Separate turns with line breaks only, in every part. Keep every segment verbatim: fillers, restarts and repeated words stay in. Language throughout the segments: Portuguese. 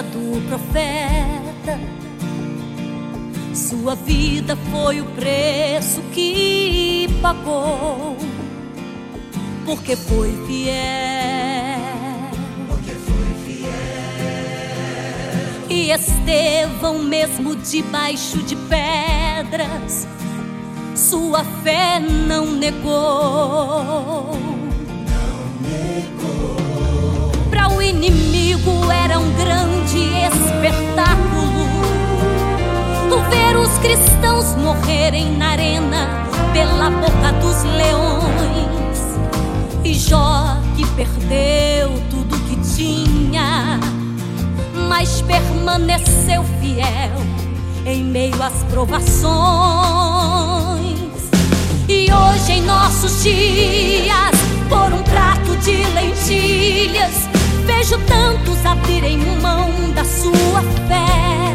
promessa do profeta. Sua vida foi o preço que pagou, porque foi fiel.
Porque foi fiel.
E Estevão, mesmo debaixo de pedras, sua fé não negou.
Não negou.
Para o inimigo era um grande espetáculo ver os cristãos morrerem na arena pela boca dos leões. E Jó, que perdeu tudo que tinha, mas permaneceu fiel em meio às provações. E hoje em nossos dias, por um prato de lentilhas, vejo tantos abrirem mão da sua fé.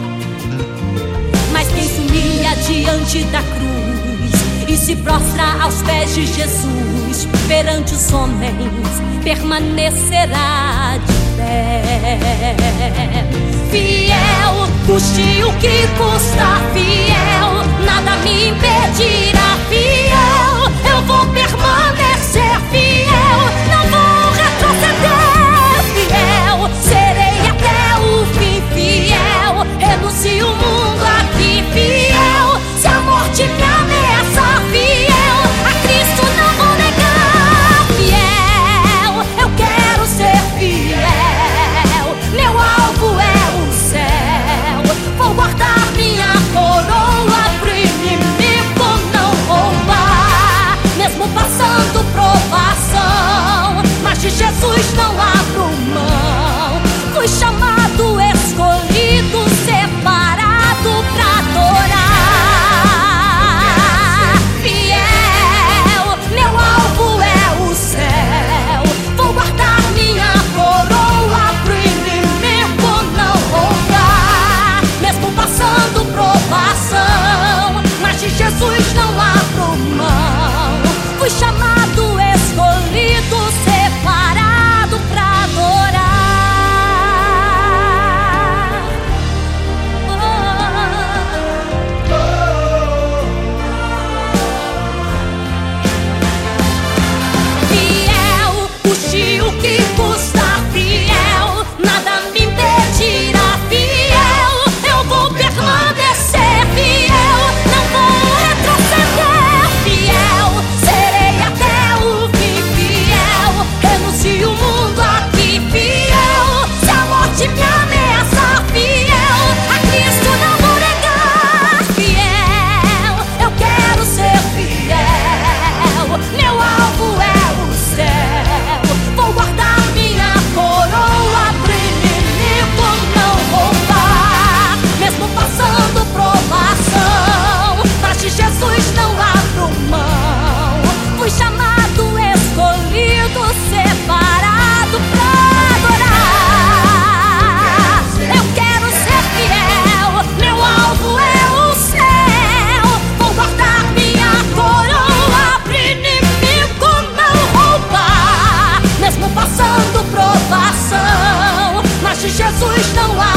Mas quem se humilha diante da cruz e se prostra aos pés de Jesus, perante os homens permanecerá de pé. Fiel, custe o que custa, fiel, nada me impedirá. Fiel, eu vou permanecer fiel, não vou retroceder. Fiel, serei até o fim. Fiel, renuncio o mundo aqui. Fiel, se a morte me ameaça, fiel, a Cristo não vou negar. Fiel, eu quero ser fiel, meu alvo é o céu. Vou guardar minha coroa pro inimigo não roubar. Mesmo passando provação, mas de Jesus não abro mão. Fui chamado, escolhido, separado pra adorar. Fiel, meu alvo é o céu. Vou guardar minha coroa pro inimigo não roubar. Mesmo passando provação, mas de Jesus não abro mão. Fui chamado, escolhido, separado pra adorar. Fiel, custe o que custa, fiel, nada me impedirá. Fiel, eu vou permanecer fiel, não vou retroceder. Fiel, serei até o fim. Fiel, renuncio o mundo aqui. Fiel, se a morte me ameaça, fiel, a Cristo não vou negar. Fiel, eu quero ser fiel, meu alvo é o céu. Vou guardar minha coroa pro inimigo não roubar. Mesmo passando provação, mas de Jesus não abro mão. Fui chamado, escolhido, separado pra adorar. Eu quero ser fiel, meu alvo é o céu. Vou guardar minha coroa pro inimigo não roubar. Mesmo passando provação, mas de Jesus não há